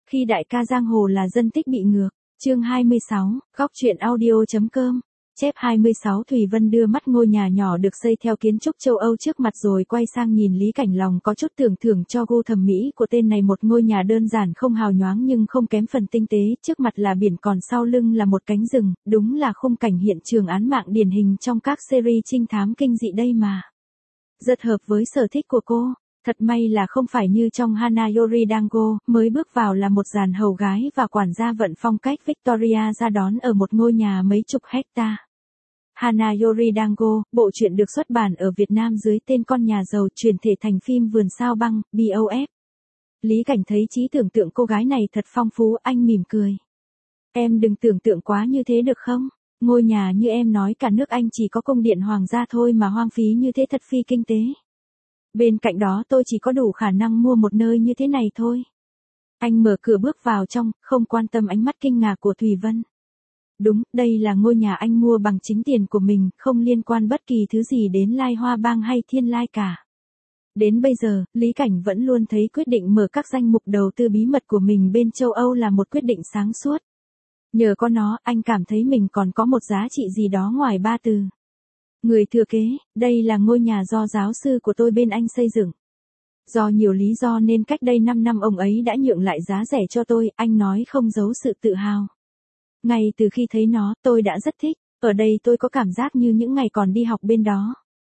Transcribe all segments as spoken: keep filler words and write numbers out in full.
Khi đại ca giang hồ là dân tích bị ngược. Chương hai mươi sáu, góc truyện audio.com. Chép hai mươi sáu. Thùy Vân đưa mắt ngôi nhà nhỏ được xây theo kiến trúc châu Âu trước mặt rồi quay sang nhìn Lý Cảnh, lòng có chút tưởng thưởng cho gu thẩm mỹ của tên này. Một ngôi nhà đơn giản không hào nhoáng nhưng không kém phần tinh tế, trước mặt là biển còn sau lưng là một cánh rừng, đúng là khung cảnh hiện trường án mạng điển hình trong các series trinh thám kinh dị đây mà. Rất hợp với sở thích của cô. Thật may là không phải như trong Hana Yoridango, mới bước vào là một dàn hầu gái và quản gia vận phong cách Victoria ra đón ở một ngôi nhà mấy chục hecta. Hana Yoridango, bộ truyện được xuất bản ở Việt Nam dưới tên Con nhà giàu, chuyển thể thành phim Vườn sao băng, bê o ép. Lý Cảnh thấy trí tưởng tượng cô gái này thật phong phú, anh mỉm cười. Em đừng tưởng tượng quá như thế được không? Ngôi nhà như em nói cả nước Anh chỉ có cung điện hoàng gia thôi mà hoang phí như thế thật phi kinh tế. Bên cạnh đó tôi chỉ có đủ khả năng mua một nơi như thế này thôi. Anh mở cửa bước vào trong, không quan tâm ánh mắt kinh ngạc của Thùy Vân. Đúng, đây là ngôi nhà anh mua bằng chính tiền của mình, không liên quan bất kỳ thứ gì đến Lai Hoa Bang hay Thiên Lai cả. Đến bây giờ, Lý Cảnh vẫn luôn thấy quyết định mở các danh mục đầu tư bí mật của mình bên châu Âu là một quyết định sáng suốt. Nhờ có nó, anh cảm thấy mình còn có một giá trị gì đó ngoài ba từ. Người thừa kế, đây là ngôi nhà do giáo sư của tôi bên Anh xây dựng. Do nhiều lý do nên cách đây năm năm ông ấy đã nhượng lại giá rẻ cho tôi, anh nói không giấu sự tự hào. Ngay từ khi thấy nó, tôi đã rất thích, ở đây tôi có cảm giác như những ngày còn đi học bên đó.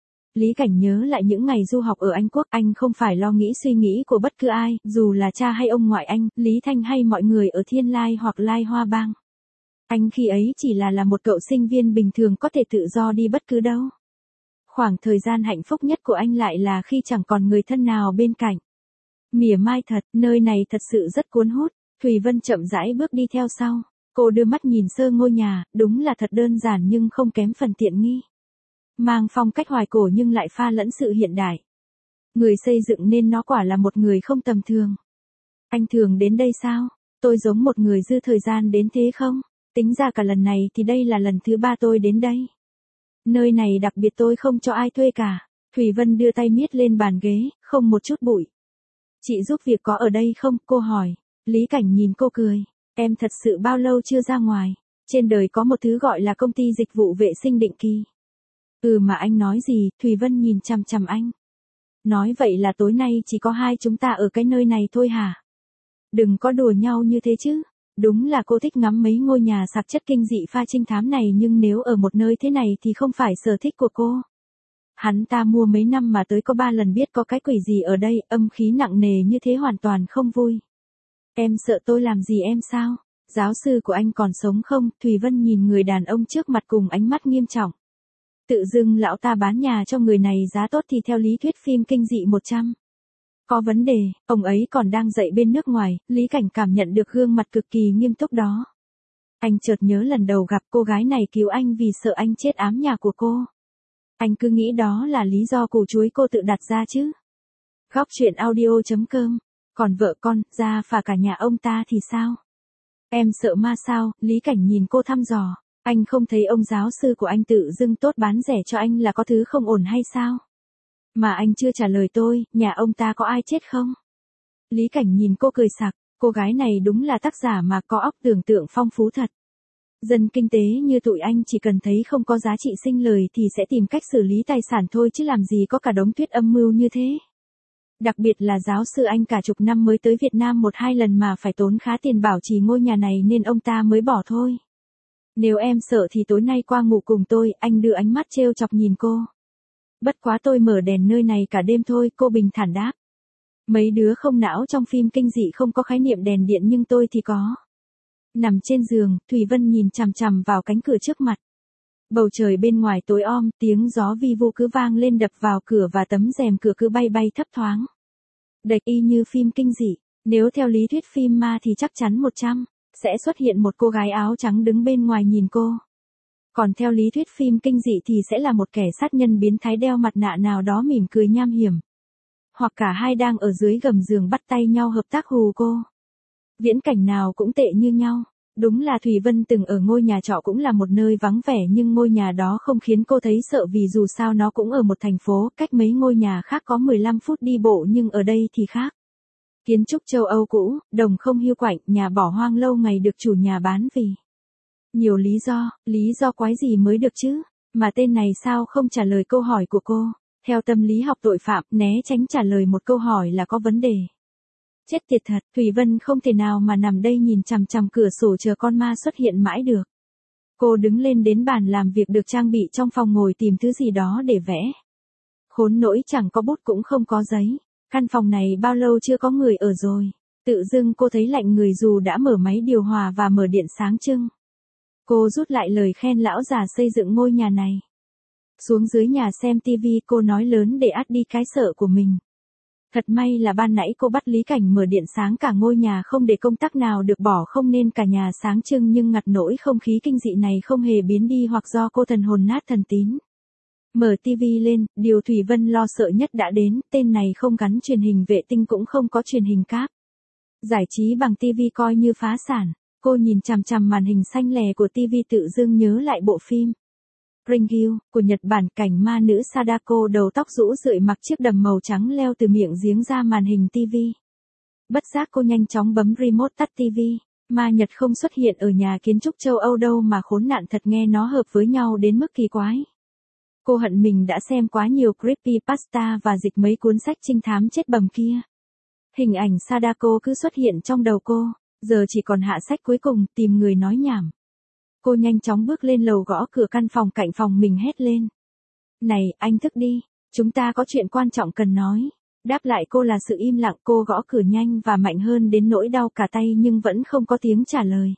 Lý Cảnh nhớ lại những ngày du học ở Anh Quốc, anh không phải lo nghĩ suy nghĩ của bất cứ ai, dù là cha hay ông ngoại anh, Lý Thanh hay mọi người ở Thiên Lai hoặc Lai Hoa Bang. Anh khi ấy chỉ là là một cậu sinh viên bình thường có thể tự do đi bất cứ đâu. Khoảng thời gian hạnh phúc nhất của anh lại là khi chẳng còn người thân nào bên cạnh. Mỉa mai thật, nơi này thật sự rất cuốn hút. Thùy Vân chậm rãi bước đi theo sau. Cô đưa mắt nhìn sơ ngôi nhà, đúng là thật đơn giản nhưng không kém phần tiện nghi. Mang phong cách hoài cổ nhưng lại pha lẫn sự hiện đại. Người xây dựng nên nó quả là một người không tầm thường. Anh thường đến đây sao? Tôi giống một người dư thời gian đến thế không? Tính ra cả lần này thì đây là lần thứ ba tôi đến đây. Nơi này đặc biệt, tôi không cho ai thuê cả. Thùy Vân đưa tay miết lên bàn ghế, không một chút bụi. Chị giúp việc có ở đây không? Cô hỏi. Lý Cảnh nhìn cô cười. Em thật sự bao lâu chưa ra ngoài? Trên đời có một thứ gọi là công ty dịch vụ vệ sinh định kỳ. Ừ mà anh nói gì? Thùy Vân nhìn chằm chằm anh. Nói vậy là tối nay chỉ có hai chúng ta ở cái nơi này thôi hả? Đừng có đùa nhau như thế chứ. Đúng là cô thích ngắm mấy ngôi nhà sạc chất kinh dị pha trinh thám này, nhưng nếu ở một nơi thế này thì không phải sở thích của cô. Hắn ta mua mấy năm mà tới có ba lần, biết có cái quỷ gì ở đây, âm khí nặng nề như thế hoàn toàn không vui. Em sợ tôi làm gì em sao? Giáo sư của anh còn sống không? Thùy Vân nhìn người đàn ông trước mặt cùng ánh mắt nghiêm trọng. Tự dưng lão ta bán nhà cho người này giá tốt thì theo lý thuyết phim kinh dị một trăm. Có vấn đề, ông ấy còn đang dạy bên nước ngoài. Lý Cảnh cảm nhận được gương mặt cực kỳ nghiêm túc đó. Anh chợt nhớ lần đầu gặp cô gái này cứu anh vì sợ anh chết ám nhà của cô. Anh cứ nghĩ đó là lý do củ chuối cô tự đặt ra chứ. Góc truyện audio.com. Còn vợ con, Gia và cả nhà ông ta thì sao? Em sợ ma sao? Lý Cảnh nhìn cô thăm dò. Anh không thấy ông giáo sư của anh tự dưng tốt bán rẻ cho anh là có thứ không ổn hay sao? Mà anh chưa trả lời tôi, nhà ông ta có ai chết không? Lý Cảnh nhìn cô cười sặc, cô gái này đúng là tác giả mà có óc tưởng tượng phong phú thật. Dân kinh tế như tụi anh chỉ cần thấy không có giá trị sinh lời thì sẽ tìm cách xử lý tài sản thôi, chứ làm gì có cả đống thuyết âm mưu như thế. Đặc biệt là giáo sư anh cả chục năm mới tới Việt Nam một hai lần mà phải tốn khá tiền bảo trì ngôi nhà này nên ông ta mới bỏ thôi. Nếu em sợ thì tối nay qua ngủ cùng tôi, anh đưa ánh mắt trêu chọc nhìn cô. Bất quá tôi mở đèn nơi này cả đêm thôi, cô bình thản đáp. Mấy đứa không não trong phim kinh dị không có khái niệm đèn điện nhưng tôi thì có. Nằm trên giường, Thùy Vân nhìn chằm chằm vào cánh cửa trước mặt. Bầu trời bên ngoài tối om, tiếng gió vi vu cứ vang lên đập vào cửa và tấm rèm cửa cứ bay bay thấp thoáng. Đệch y như phim kinh dị, nếu theo lý thuyết phim ma thì chắc chắn một trăm, sẽ xuất hiện một cô gái áo trắng đứng bên ngoài nhìn cô. Còn theo lý thuyết phim kinh dị thì sẽ là một kẻ sát nhân biến thái đeo mặt nạ nào đó mỉm cười nham hiểm. Hoặc cả hai đang ở dưới gầm giường bắt tay nhau hợp tác hù cô. Viễn cảnh nào cũng tệ như nhau. Đúng là Thùy Vân từng ở ngôi nhà trọ cũng là một nơi vắng vẻ, nhưng ngôi nhà đó không khiến cô thấy sợ vì dù sao nó cũng ở một thành phố, cách mấy ngôi nhà khác có mười lăm phút đi bộ, nhưng ở đây thì khác. Kiến trúc châu Âu cũ, đồng không hiu quạnh, nhà bỏ hoang lâu ngày được chủ nhà bán vì nhiều lý do, lý do quái gì mới được chứ, mà tên này sao không trả lời câu hỏi của cô. Theo tâm lý học tội phạm, né tránh trả lời một câu hỏi là có vấn đề. Chết tiệt thật, Thủy Vân không thể nào mà nằm đây nhìn chằm chằm cửa sổ chờ con ma xuất hiện mãi được. Cô đứng lên đến bàn làm việc được trang bị trong phòng ngồi tìm thứ gì đó để vẽ. Khốn nỗi chẳng có bút cũng không có giấy. Căn phòng này bao lâu chưa có người ở rồi. Tự dưng cô thấy lạnh người dù đã mở máy điều hòa và mở điện sáng trưng. Cô rút lại lời khen lão già xây dựng ngôi nhà này. Xuống dưới nhà xem tivi cô nói lớn để át đi cái sợ của mình. Thật may là ban nãy cô bắt Lý Cảnh mở điện sáng cả ngôi nhà không để công tắc nào được bỏ không nên cả nhà sáng trưng nhưng ngặt nỗi không khí kinh dị này không hề biến đi hoặc do cô thần hồn nát thần tín. Mở tivi lên, điều Thủy Vân lo sợ nhất đã đến, tên này không gắn truyền hình vệ tinh cũng không có truyền hình cáp. Giải trí bằng tivi coi như phá sản, cô nhìn chằm chằm màn hình xanh lè của tivi tự dưng nhớ lại bộ phim Ringu, của Nhật Bản, cảnh ma nữ Sadako đầu tóc rũ rượi mặc chiếc đầm màu trắng leo từ miệng giếng ra màn hình tivi. Bất giác cô nhanh chóng bấm remote tắt tivi, ma Nhật không xuất hiện ở nhà kiến trúc châu Âu đâu mà khốn nạn thật nghe nó hợp với nhau đến mức kỳ quái. Cô hận mình đã xem quá nhiều creepypasta và dịch mấy cuốn sách trinh thám chết bầm kia. Hình ảnh Sadako cứ xuất hiện trong đầu cô, giờ chỉ còn hạ sách cuối cùng, tìm người nói nhảm. Cô nhanh chóng bước lên lầu gõ cửa căn phòng cạnh phòng mình hét lên. Này, anh thức đi, chúng ta có chuyện quan trọng cần nói. Đáp lại cô là sự im lặng, cô gõ cửa nhanh và mạnh hơn đến nỗi đau cả tay nhưng vẫn không có tiếng trả lời.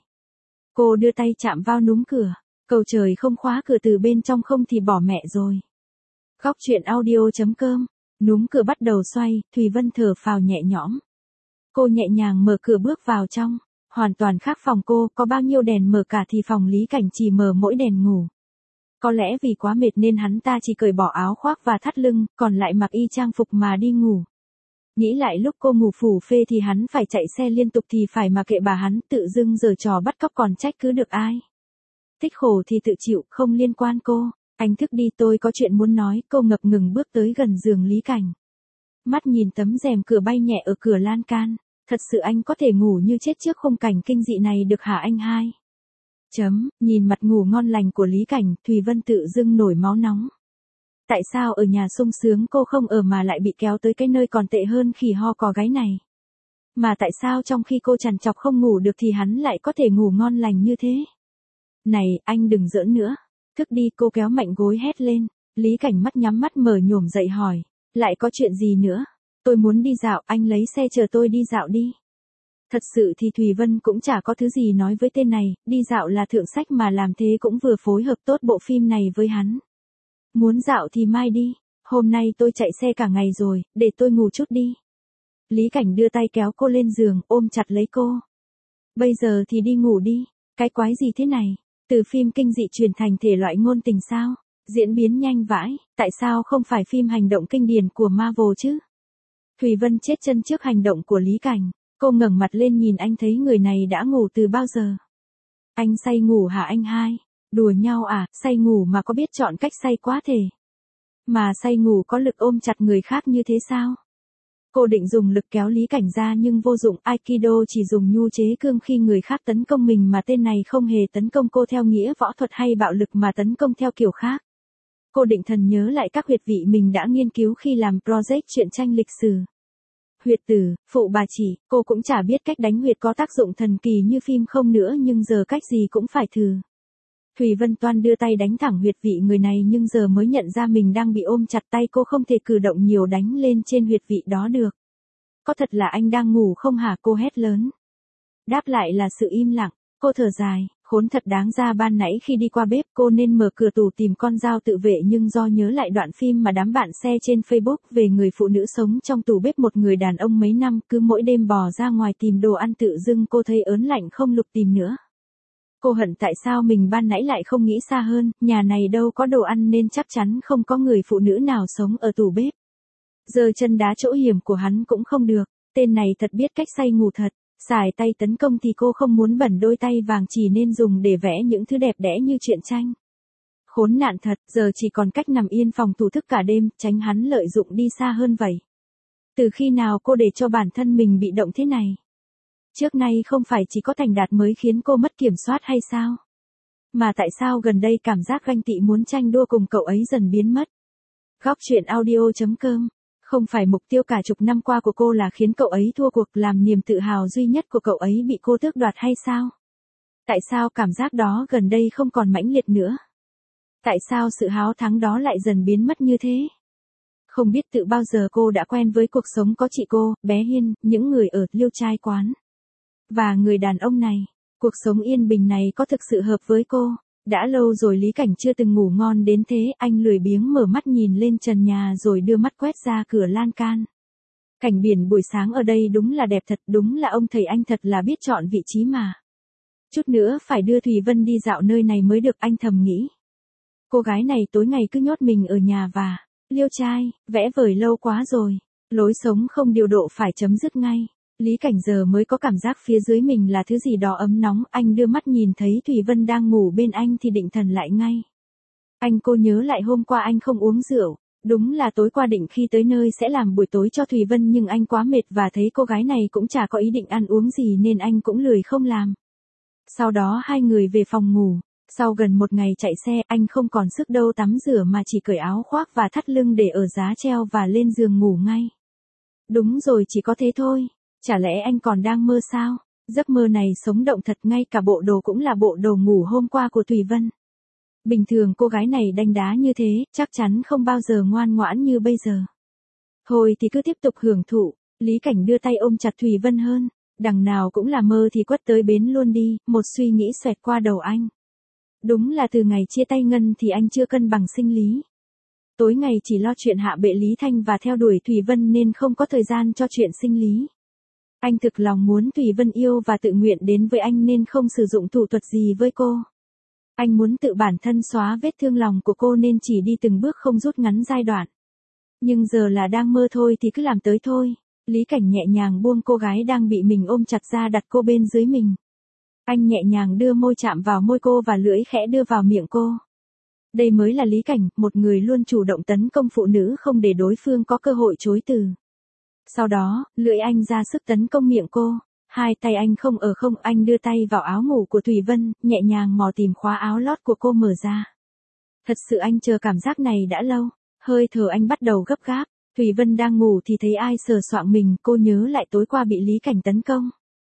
Cô đưa tay chạm vào núm cửa, cầu trời không khóa cửa từ bên trong không thì bỏ mẹ rồi. Góc truyện audio chấm com, núm cửa bắt đầu xoay, Thùy Vân thở phào nhẹ nhõm. Cô nhẹ nhàng mở cửa bước vào trong. Hoàn toàn khác phòng cô, có bao nhiêu đèn mở cả thì phòng Lý Cảnh chỉ mở mỗi đèn ngủ. Có lẽ vì quá mệt nên hắn ta chỉ cởi bỏ áo khoác và thắt lưng, còn lại mặc y trang phục mà đi ngủ. Nghĩ lại lúc cô ngủ phủ phê thì hắn phải chạy xe liên tục thì phải mà kệ bà hắn, tự dưng giở trò bắt cóc còn trách cứ được ai. Thích khổ thì tự chịu, không liên quan cô. Anh thức đi, tôi có chuyện muốn nói, cô ngập ngừng bước tới gần giường Lý Cảnh. Mắt nhìn tấm rèm cửa bay nhẹ ở cửa lan can. Thật sự anh có thể ngủ như chết trước khung cảnh kinh dị này được hả anh hai? Chấm, nhìn mặt ngủ ngon lành của Lý Cảnh, Thùy Vân tự dưng nổi máu nóng. Tại sao ở nhà sung sướng cô không ở mà lại bị kéo tới cái nơi còn tệ hơn khỉ ho cò gáy này? Mà tại sao trong khi cô trằn trọc không ngủ được thì hắn lại có thể ngủ ngon lành như thế? Này, anh đừng giỡn nữa. Thức đi, cô kéo mạnh gối hét lên. Lý Cảnh mắt nhắm mắt mở nhổm dậy hỏi. Lại có chuyện gì nữa? Tôi muốn đi dạo, anh lấy xe chờ tôi đi dạo đi. Thật sự thì Thùy Vân cũng chả có thứ gì nói với tên này, đi dạo là thượng sách mà làm thế cũng vừa phối hợp tốt bộ phim này với hắn. Muốn dạo thì mai đi, hôm nay tôi chạy xe cả ngày rồi, để tôi ngủ chút đi. Lý Cảnh đưa tay kéo cô lên giường, ôm chặt lấy cô. Bây giờ thì đi ngủ đi, cái quái gì thế này, từ phim kinh dị chuyển thành thể loại ngôn tình sao, diễn biến nhanh vãi, tại sao không phải phim hành động kinh điển của Marvel chứ? Thùy Vân chết chân trước hành động của Lý Cảnh, cô ngẩng mặt lên nhìn anh thấy người này đã ngủ từ bao giờ. Anh say ngủ hả anh hai? Đùa nhau à, say ngủ mà có biết chọn cách say quá thể. Mà say ngủ có lực ôm chặt người khác như thế sao? Cô định dùng lực kéo Lý Cảnh ra nhưng vô dụng, Aikido chỉ dùng nhu chế cương khi người khác tấn công mình mà tên này không hề tấn công cô theo nghĩa võ thuật hay bạo lực mà tấn công theo kiểu khác. Cô định thần nhớ lại các huyệt vị mình đã nghiên cứu khi làm project truyện tranh lịch sử. Huyệt tử, phụ bà chỉ, cô cũng chả biết cách đánh huyệt có tác dụng thần kỳ như phim không nữa nhưng giờ cách gì cũng phải thử. Thùy Vân toan đưa tay đánh thẳng huyệt vị người này nhưng giờ mới nhận ra mình đang bị ôm chặt tay cô không thể cử động nhiều đánh lên trên huyệt vị đó được. Có thật là anh đang ngủ không hả cô hét lớn. Đáp lại là sự im lặng, cô thở dài, khốn thật đáng ra ban nãy khi đi qua bếp cô nên mở cửa tủ tìm con dao tự vệ nhưng do nhớ lại đoạn phim mà đám bạn share trên Facebook về người phụ nữ sống trong tủ bếp một người đàn ông mấy năm cứ mỗi đêm bò ra ngoài tìm đồ ăn tự dưng cô thấy ớn lạnh không lục tìm nữa. Cô hận tại sao mình ban nãy lại không nghĩ xa hơn, nhà này đâu có đồ ăn nên chắc chắn không có người phụ nữ nào sống ở tủ bếp. Giờ chân đá chỗ hiểm của hắn cũng không được, tên này thật biết cách say ngủ thật, xài tay tấn công thì cô không muốn bẩn đôi tay vàng chỉ nên dùng để vẽ những thứ đẹp đẽ như truyện tranh. Khốn nạn thật, giờ chỉ còn cách nằm yên phòng thủ thức cả đêm, tránh hắn lợi dụng đi xa hơn vậy. Từ khi nào cô để cho bản thân mình bị động thế này? Trước nay không phải chỉ có Thành Đạt mới khiến cô mất kiểm soát hay sao? Mà tại sao gần đây cảm giác ganh tị muốn tranh đua cùng cậu ấy dần biến mất? Góc truyện audio.com. Không phải mục tiêu cả chục năm qua của cô là khiến cậu ấy thua cuộc, làm niềm tự hào duy nhất của cậu ấy bị cô tước đoạt hay sao? Tại sao cảm giác đó gần đây không còn mãnh liệt nữa? Tại sao sự háo thắng đó lại dần biến mất như thế? Không biết từ bao giờ cô đã quen với cuộc sống có chị cô, bé Hiên, những người ở liêu trai quán. Và người đàn ông này, cuộc sống yên bình này có thực sự hợp với cô? Đã lâu rồi Lý Cảnh chưa từng ngủ ngon đến thế, anh lười biếng mở mắt nhìn lên trần nhà rồi đưa mắt quét ra cửa lan can. Cảnh biển buổi sáng ở đây đúng là đẹp thật, đúng là ông thầy anh thật là biết chọn vị trí mà. Chút nữa phải đưa Thùy Vân đi dạo nơi này mới được, anh thầm nghĩ. Cô gái này tối ngày cứ nhốt mình ở nhà và liêu trai, vẽ vời lâu quá rồi. Lối sống không điều độ phải chấm dứt ngay. Lý Cảnh giờ mới có cảm giác phía dưới mình là thứ gì đó ấm nóng, anh đưa mắt nhìn thấy Thùy Vân đang ngủ bên anh thì định thần lại ngay. Anh cô nhớ lại hôm qua anh không uống rượu, đúng là tối qua định khi tới nơi sẽ làm buổi tối cho Thùy Vân nhưng anh quá mệt và thấy cô gái này cũng chả có ý định ăn uống gì nên anh cũng lười không làm. Sau đó hai người về phòng ngủ, sau gần một ngày chạy xe anh không còn sức đâu tắm rửa mà chỉ cởi áo khoác và thắt lưng để ở giá treo và lên giường ngủ ngay. Đúng rồi, chỉ có thế thôi. Chả lẽ anh còn đang mơ sao? Giấc mơ này sống động thật, ngay cả bộ đồ cũng là bộ đồ ngủ hôm qua của Thùy Vân. Bình thường cô gái này đanh đá như thế, chắc chắn không bao giờ ngoan ngoãn như bây giờ. Thôi thì cứ tiếp tục hưởng thụ, Lý Cảnh đưa tay ôm chặt Thùy Vân hơn. Đằng nào cũng là mơ thì quất tới bến luôn đi, một suy nghĩ xoẹt qua đầu anh. Đúng là từ ngày chia tay Ngân thì anh chưa cân bằng sinh lý. Tối ngày chỉ lo chuyện hạ bệ Lý Thanh và theo đuổi Thùy Vân nên không có thời gian cho chuyện sinh lý. Anh thực lòng muốn Thùy Vân yêu và tự nguyện đến với anh nên không sử dụng thủ thuật gì với cô. Anh muốn tự bản thân xóa vết thương lòng của cô nên chỉ đi từng bước không rút ngắn giai đoạn. Nhưng giờ là đang mơ thôi thì cứ làm tới thôi. Lý Cảnh nhẹ nhàng buông cô gái đang bị mình ôm chặt ra, đặt cô bên dưới mình. Anh nhẹ nhàng đưa môi chạm vào môi cô và lưỡi khẽ đưa vào miệng cô. Đây mới là Lý Cảnh, một người luôn chủ động tấn công phụ nữ không để đối phương có cơ hội chối từ. Sau đó, lưỡi anh ra sức tấn công miệng cô. Hai tay anh không ở không, anh đưa tay vào áo ngủ của Thùy Vân, nhẹ nhàng mò tìm khóa áo lót của cô mở ra. Thật sự anh chờ cảm giác này đã lâu. Hơi thở anh bắt đầu gấp gáp. Thùy Vân đang ngủ thì thấy ai sờ soạng mình, cô nhớ lại tối qua bị Lý Cảnh tấn công.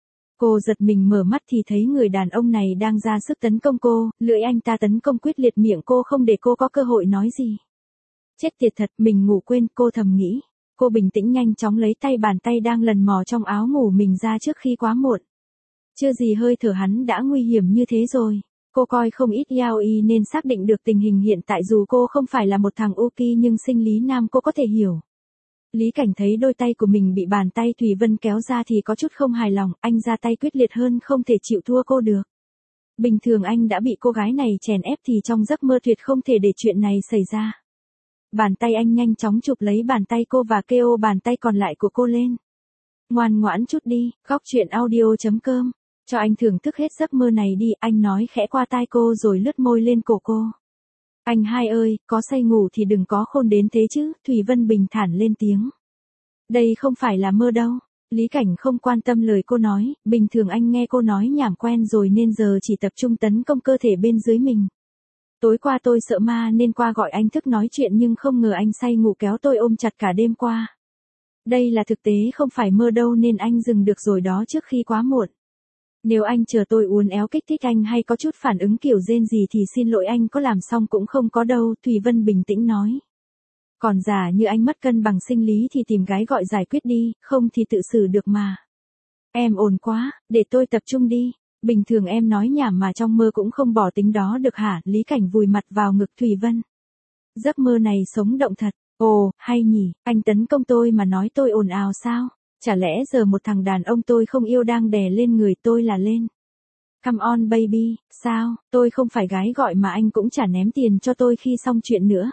Cô giật mình mở mắt thì thấy người đàn ông này đang ra sức tấn công cô, lưỡi anh ta tấn công quyết liệt miệng cô không để cô có cơ hội nói gì. Chết tiệt thật, mình ngủ quên, cô thầm nghĩ. Cô bình tĩnh nhanh chóng lấy tay bàn tay đang lần mò trong áo ngủ mình ra trước khi quá muộn. Chưa gì hơi thở hắn đã nguy hiểm như thế rồi. Cô coi không ít yaoi nên xác định được tình hình hiện tại, dù cô không phải là một thằng Uki nhưng sinh lý nam cô có thể hiểu. Lý Cảnh thấy đôi tay của mình bị bàn tay Thùy Vân kéo ra thì có chút không hài lòng, anh ra tay quyết liệt hơn, không thể chịu thua cô được. Bình thường anh đã bị cô gái này chèn ép thì trong giấc mơ tuyệt không thể để chuyện này xảy ra. Bàn tay anh nhanh chóng chụp lấy bàn tay cô và kêu bàn tay còn lại của cô lên. Ngoan ngoãn chút đi, góc truyện audio.com. Cho anh thưởng thức hết giấc mơ này đi, anh nói khẽ qua tai cô rồi lướt môi lên cổ cô. Anh hai ơi, có say ngủ thì đừng có khôn đến thế chứ, Thùy Vân bình thản lên tiếng. Đây không phải là mơ đâu. Lý Cảnh không quan tâm lời cô nói, bình thường anh nghe cô nói nhảm quen rồi nên giờ chỉ tập trung tấn công cơ thể bên dưới mình. Tối qua tôi sợ ma nên qua gọi anh thức nói chuyện nhưng không ngờ anh say ngủ kéo tôi ôm chặt cả đêm qua. Đây là thực tế không phải mơ đâu nên anh dừng được rồi đó trước khi quá muộn. Nếu anh chờ tôi uốn éo kích thích anh hay có chút phản ứng kiểu rên gì thì xin lỗi, anh có làm xong cũng không có đâu, Thùy Vân bình tĩnh nói. Còn giả như anh mất cân bằng sinh lý thì tìm gái gọi giải quyết đi, không thì tự xử được mà. Em ổn quá, để tôi tập trung đi. Bình thường em nói nhảm mà trong mơ cũng không bỏ tính đó được hả? Lý Cảnh vùi mặt vào ngực Thùy Vân. Giấc mơ này sống động thật. Ồ, hay nhỉ, anh tấn công tôi mà nói tôi ồn ào sao? Chả lẽ giờ một thằng đàn ông tôi không yêu đang đè lên người tôi là lên? Come on baby, sao, tôi không phải gái gọi mà anh cũng chả ném tiền cho tôi khi xong chuyện nữa.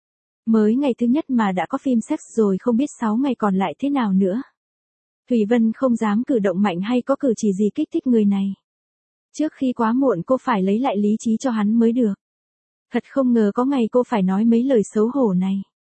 Mới ngày thứ nhất mà đã có phim sex rồi, không biết sáu ngày còn lại thế nào nữa. Thùy Vân không dám cử động mạnh hay có cử chỉ gì kích thích người này. Trước khi quá muộn cô phải lấy lại lý trí cho hắn mới được. Thật không ngờ có ngày cô phải nói mấy lời xấu hổ này.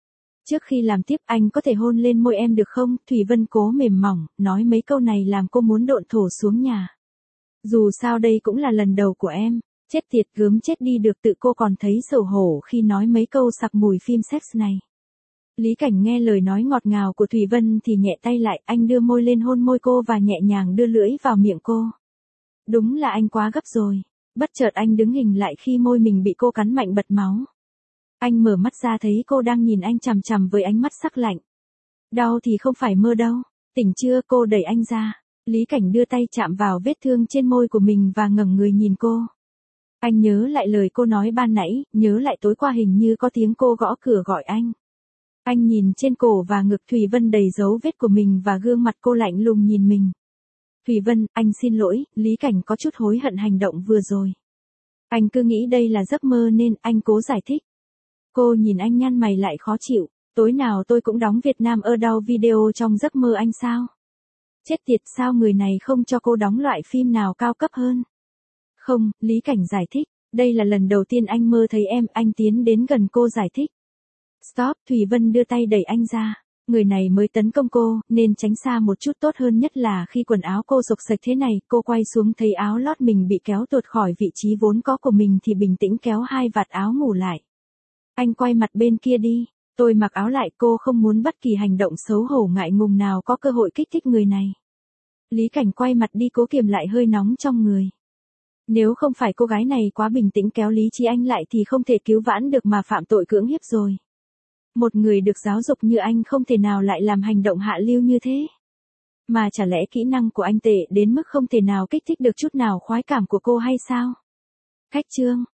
Trước khi làm tiếp anh có thể hôn lên môi em được không? Thủy Vân cố mềm mỏng, nói mấy câu này làm cô muốn độn thổ xuống nhà. Dù sao đây cũng là lần đầu của em. Chết tiệt, gớm chết đi được, tự cô còn thấy xấu hổ khi nói mấy câu sặc mùi phim sex này. Lý Cảnh nghe lời nói ngọt ngào của Thủy Vân thì nhẹ tay lại, anh đưa môi lên hôn môi cô và nhẹ nhàng đưa lưỡi vào miệng cô. Đúng là anh quá gấp rồi. Bất chợt anh đứng hình lại khi môi mình bị cô cắn mạnh bật máu. Anh mở mắt ra thấy cô đang nhìn anh chằm chằm với ánh mắt sắc lạnh. Đau thì không phải mơ đâu. Tỉnh chưa? Cô đẩy anh ra. Lý Cảnh đưa tay chạm vào vết thương trên môi của mình và ngẩng người nhìn cô. Anh nhớ lại lời cô nói ban nãy, nhớ lại tối qua hình như có tiếng cô gõ cửa gọi anh. Anh nhìn trên cổ và ngực Thủy Vân đầy dấu vết của mình và gương mặt cô lạnh lùng nhìn mình. Thủy Vân, anh xin lỗi, Lý Cảnh có chút hối hận hành động vừa rồi. Anh cứ nghĩ đây là giấc mơ nên anh cố giải thích. Cô nhìn anh nhăn mày lại khó chịu, tối nào tôi cũng đóng Việt Nam ở đâu video trong giấc mơ anh sao? Chết tiệt, sao người này không cho cô đóng loại phim nào cao cấp hơn? Không, Lý Cảnh giải thích, đây là lần đầu tiên anh mơ thấy em, anh tiến đến gần cô giải thích. Stop, Thủy Vân đưa tay đẩy anh ra. Người này mới tấn công cô, nên tránh xa một chút tốt hơn, nhất là khi quần áo cô rục sạch thế này. Cô quay xuống thấy áo lót mình bị kéo tuột khỏi vị trí vốn có của mình thì bình tĩnh kéo hai vạt áo ngủ lại. Anh quay mặt bên kia đi. Tôi mặc áo lại, cô không muốn bất kỳ hành động xấu hổ ngại ngùng nào có cơ hội kích thích người này. Lý Cảnh quay mặt đi cố kiềm lại hơi nóng trong người. Nếu không phải cô gái này quá bình tĩnh kéo lý trí anh lại thì không thể cứu vãn được mà phạm tội cưỡng hiếp rồi. Một người được giáo dục như anh không thể nào lại làm hành động hạ lưu như thế. Mà chả lẽ kỹ năng của anh tệ đến mức không thể nào kích thích được chút nào khoái cảm của cô hay sao? Khách chương.